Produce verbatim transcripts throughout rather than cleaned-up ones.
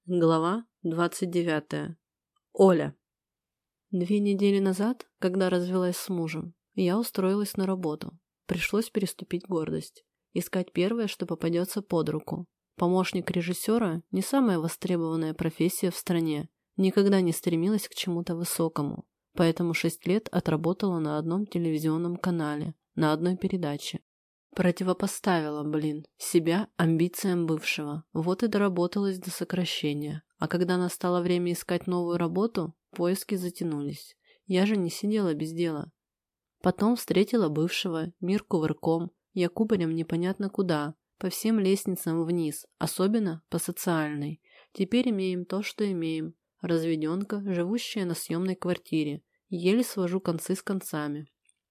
Глава двадцать девятая. Оля. Две недели назад, когда развелась с мужем, я устроилась на работу. Пришлось переступить гордость. Искать первое, что попадется под руку. Помощник режиссера – не самая востребованная профессия в стране. Никогда не стремилась к чему-то высокому. Поэтому шесть лет отработала на одном телевизионном канале, на одной передаче. Противопоставила, блин, себя амбициям бывшего. Вот и доработалась до сокращения. А когда настало время искать новую работу, поиски затянулись. Я же не сидела без дела. Потом встретила бывшего, мир кувырком, я кубарем непонятно куда, по всем лестницам вниз, особенно по социальной. Теперь имеем то, что имеем. Разведенка, живущая на съемной квартире. Еле свожу концы с концами.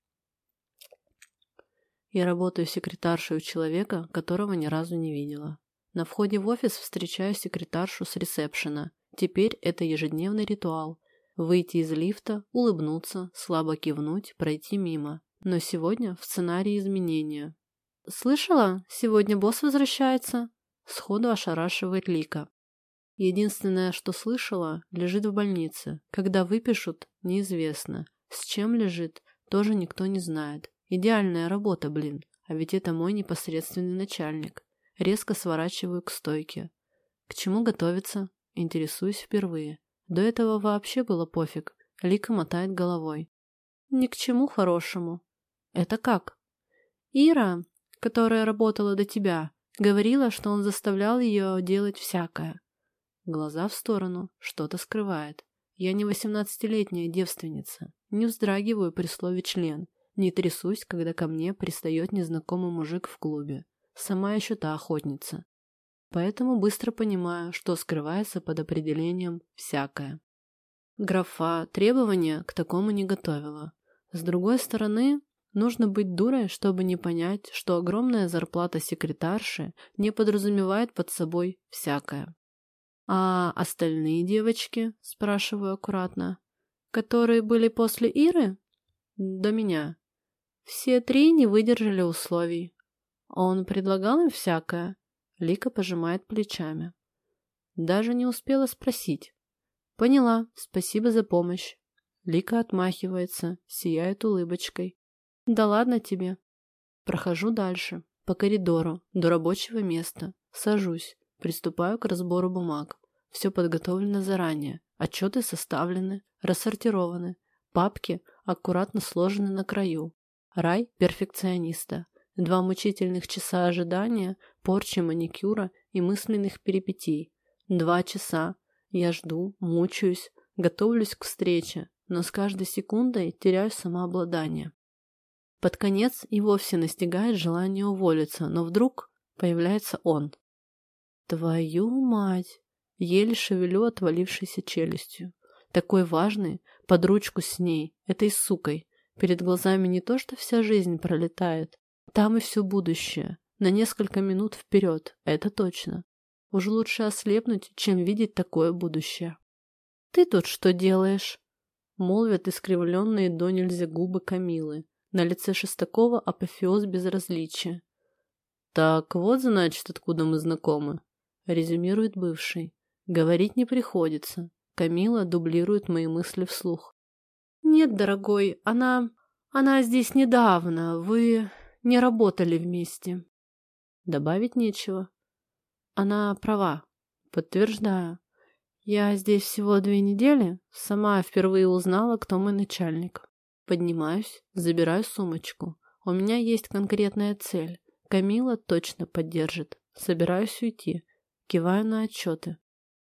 Я работаю секретаршей у человека, которого ни разу не видела. На входе в офис встречаю секретаршу с ресепшена. Теперь это ежедневный ритуал. Выйти из лифта, улыбнуться, слабо кивнуть, пройти мимо. Но сегодня в сценарии изменения. «Слышала? Сегодня босс возвращается?» Сходу ошарашивает Лика. Единственное, что слышала, лежит в больнице. Когда выпишут, неизвестно. С чем лежит, тоже никто не знает. Идеальная работа, блин, а ведь это мой непосредственный начальник. Резко сворачиваю к стойке. К чему готовиться? Интересуюсь впервые. До этого вообще было пофиг. Лика мотает головой. Ни к чему хорошему. Это как? Ира, которая работала до тебя, говорила, что он заставлял ее делать всякое. Глаза в сторону, что-то скрывает. Я не восемнадцатилетняя девственница. Не вздрагиваю при слове «член». Не трясусь, когда ко мне пристает незнакомый мужик в клубе. Сама еще та охотница. Поэтому быстро понимаю, что скрывается под определением «всякое». Графа требования к такому не готовила. С другой стороны, нужно быть дурой, чтобы не понять, что огромная зарплата секретарши не подразумевает под собой «всякое». «А остальные девочки?» – спрашиваю аккуратно. «Которые были после Иры?» «До меня». Все три не выдержали условий. Он предлагал им всякое. Лика пожимает плечами. Даже не успела спросить. Поняла, спасибо за помощь. Лика отмахивается, сияет улыбочкой. Да ладно тебе. Прохожу дальше, по коридору, до рабочего места. Сажусь, приступаю к разбору бумаг. Все подготовлено заранее. Отчеты составлены, рассортированы. Папки аккуратно сложены на краю. Рай перфекциониста. Два мучительных часа ожидания, порчи маникюра и мысленных перипетий. Два часа. Я жду, мучаюсь, готовлюсь к встрече, но с каждой секундой теряю самообладание. Под конец и вовсе настигает желание уволиться, но вдруг появляется он. Твою мать! Еле шевелю отвалившейся челюстью. Такой важный, под ручку с ней, этой сукой. Перед глазами не то, что вся жизнь пролетает. Там и все будущее. На несколько минут вперед, это точно. Уж лучше ослепнуть, чем видеть такое будущее. «Ты тут что делаешь?» Молвят искривленные до нельзя губы Камилы. На лице Шестакова апофеоз безразличия. «Так вот, значит, откуда мы знакомы», — резюмирует бывший. Говорить не приходится. Камила дублирует мои мысли вслух. «Нет, дорогой, она... она здесь недавно. Вы не работали вместе». Добавить нечего. Она права. Подтверждаю. Я здесь всего две недели. Сама впервые узнала, кто мой начальник. Поднимаюсь, забираю сумочку. У меня есть конкретная цель. Камила точно поддержит. Собираюсь уйти. Киваю на отчеты.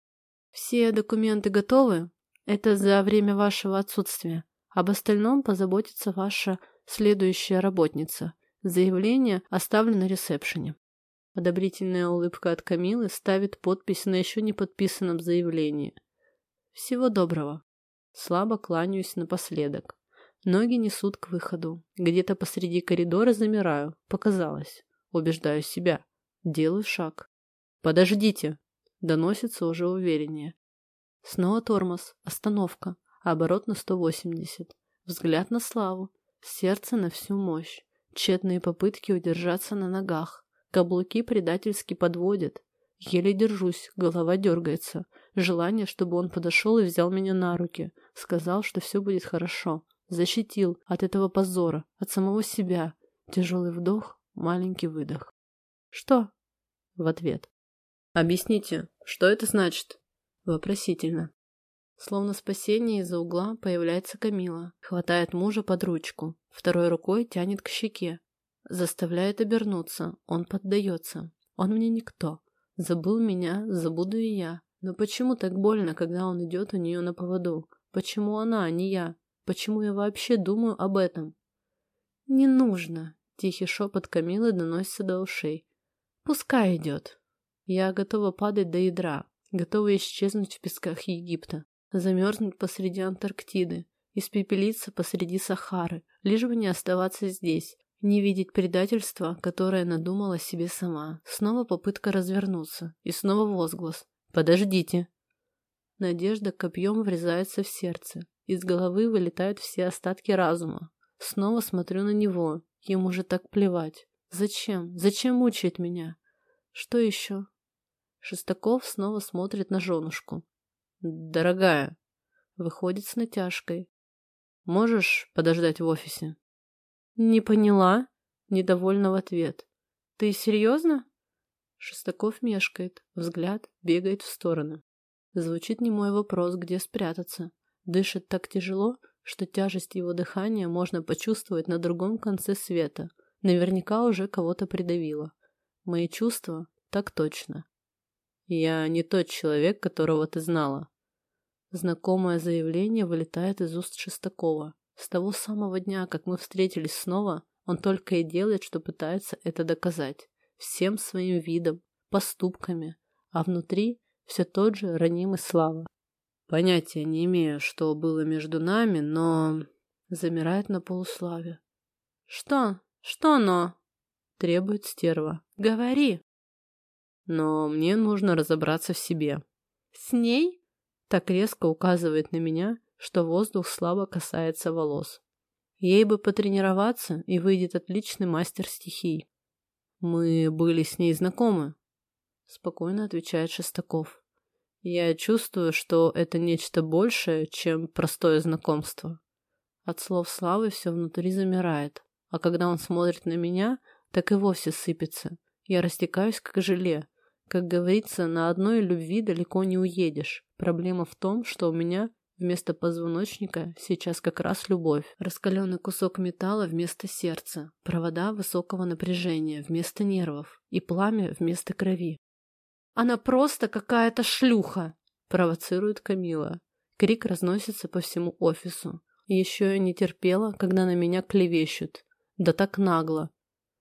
Все документы готовы? Это за время вашего отсутствия. Об остальном позаботится ваша следующая работница. Заявление оставлено на ресепшене. Одобрительная улыбка от Камилы ставит подпись на еще не подписанном заявлении. Всего доброго. Слабо кланяюсь напоследок. Ноги несут к выходу. Где-то посреди коридора замираю. Показалось. Убеждаю себя. Делаю шаг. «Подождите!» Доносится уже увереннее. Снова тормоз. Остановка. Оборот на сто восемьдесят. Взгляд на Славу. Сердце на всю мощь. Тщетные попытки удержаться на ногах. Каблуки предательски подводят. Еле держусь, голова дергается. Желание, чтобы он подошел и взял меня на руки. Сказал, что все будет хорошо. Защитил от этого позора, от самого себя. Тяжелый вдох, маленький выдох. «Что?» В ответ. «Объясните, что это значит?» Вопросительно. Словно спасение из-за угла появляется Камила. Хватает мужа под ручку. Второй рукой тянет к щеке. Заставляет обернуться. Он поддается. Он мне никто. Забыл меня, забуду и я. Но почему так больно, когда он идет у нее на поводу? Почему она, а не я? Почему я вообще думаю об этом? «Не нужно!» Тихий шепот Камилы доносится до ушей. «Пускай идет!» Я готова падать до ядра. Готова исчезнуть в песках Египта. Замерзнуть посреди Антарктиды. Испепелиться посреди Сахары. Лишь бы не оставаться здесь. Не видеть предательства, которое надумала себе сама. Снова попытка развернуться. И снова возглас. «Подождите!» Надежда копьем врезается в сердце. Из головы вылетают все остатки разума. Снова смотрю на него. Ему же так плевать. Зачем? Зачем мучает меня? Что еще? Шестаков снова смотрит на женушку. «Дорогая!» Выходит с натяжкой. «Можешь подождать в офисе?» «Не поняла?» Недовольно в ответ. «Ты серьезно?» Шестаков мешкает. Взгляд бегает в стороны. Звучит немой вопрос, где спрятаться. Дышит так тяжело, что тяжесть его дыхания можно почувствовать на другом конце света. Наверняка уже кого-то придавило. Мои чувства так точно. «Я не тот человек, которого ты знала». Знакомое заявление вылетает из уст Шестакова. С того самого дня, как мы встретились снова, он только и делает, что пытается это доказать. Всем своим видом, поступками. А внутри все тот же ранимый Слава. Понятия не имею, что было между нами, но... Замирает на полуславе. «Что? Что но?» Требует стерва. «Говори!» «Но мне нужно разобраться в себе». «С ней?» Так резко указывает на меня, что воздух слабо касается волос. Ей бы потренироваться, и выйдет отличный мастер стихий. «Мы были с ней знакомы», — спокойно отвечает Шестаков. «Я чувствую, что это нечто большее, чем простое знакомство». От слов Славы все внутри замирает, а когда он смотрит на меня, так и вовсе сыпется. Я растекаюсь, как желе. Как говорится, на одной любви далеко не уедешь. Проблема в том, что у меня вместо позвоночника сейчас как раз любовь. Раскаленный кусок металла вместо сердца, провода высокого напряжения вместо нервов и пламя вместо крови. «Она просто какая-то шлюха!» – провоцирует Камила. Крик разносится по всему офису. Еще я не терпела, когда на меня клевещут. Да так нагло.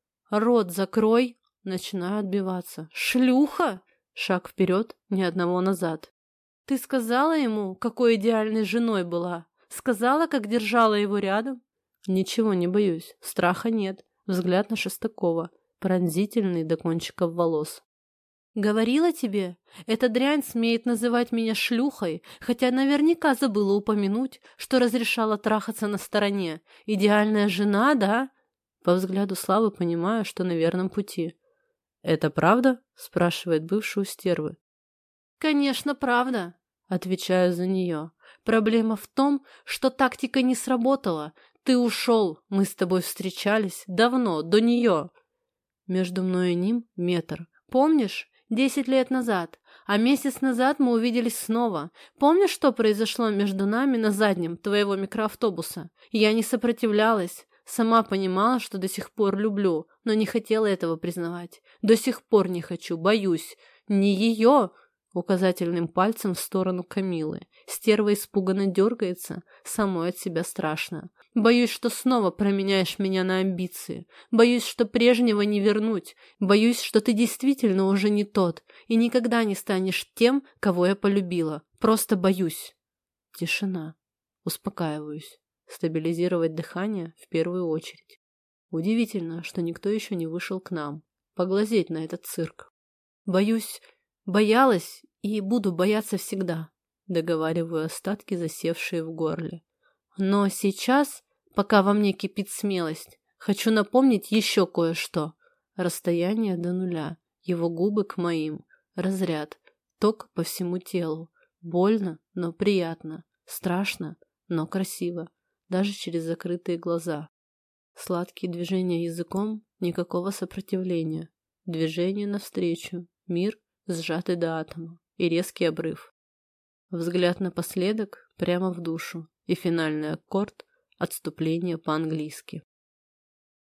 «Рот закрой!» – начинаю отбиваться. «Шлюха!» – шаг вперед, ни одного назад. «Ты сказала ему, какой идеальной женой была? Сказала, как держала его рядом?» «Ничего не боюсь. Страха нет». Взгляд на Шестакова, пронзительный до кончиков волос. «Говорила тебе, эта дрянь смеет называть меня шлюхой, хотя наверняка забыла упомянуть, что разрешала трахаться на стороне. Идеальная жена, да?» По взгляду Славы понимаю, что на верном пути. «Это правда?» – спрашивает бывшую стервы. «Конечно, правда», — отвечаю за нее. «Проблема в том, что тактика не сработала. Ты ушел, мы с тобой встречались давно, до нее». Между мной и ним метр. Помнишь? Десять лет назад. А месяц назад мы увиделись снова. Помнишь, что произошло между нами на заднем твоего микроавтобуса? Я не сопротивлялась. Сама понимала, что до сих пор люблю, но не хотела этого признавать. До сих пор не хочу, боюсь. Не ее... Указательным пальцем в сторону Камилы. Стерва испуганно дергается, самой от себя страшно. Боюсь, что снова променяешь меня на амбиции. Боюсь, что прежнего не вернуть. Боюсь, что ты действительно уже не тот и никогда не станешь тем, кого я полюбила. Просто боюсь. Тишина. Успокаиваюсь. Стабилизировать дыхание в первую очередь. Удивительно, что никто еще не вышел к нам. Поглазеть на этот цирк. Боюсь... Боялась и буду бояться всегда, договариваю остатки, засевшие в горле. Но сейчас, пока во мне кипит смелость, хочу напомнить еще кое-что. Расстояние до нуля, его губы к моим, Разряд. Ток по всему телу. Больно, но приятно. Страшно, но красиво. Даже через закрытые глаза. Сладкие движения языком, никакого сопротивления. Движение навстречу. Мир, сжатый до атома. И резкий обрыв. Взгляд напоследок, прямо в душу. И финальный аккорд — отступление по-английски.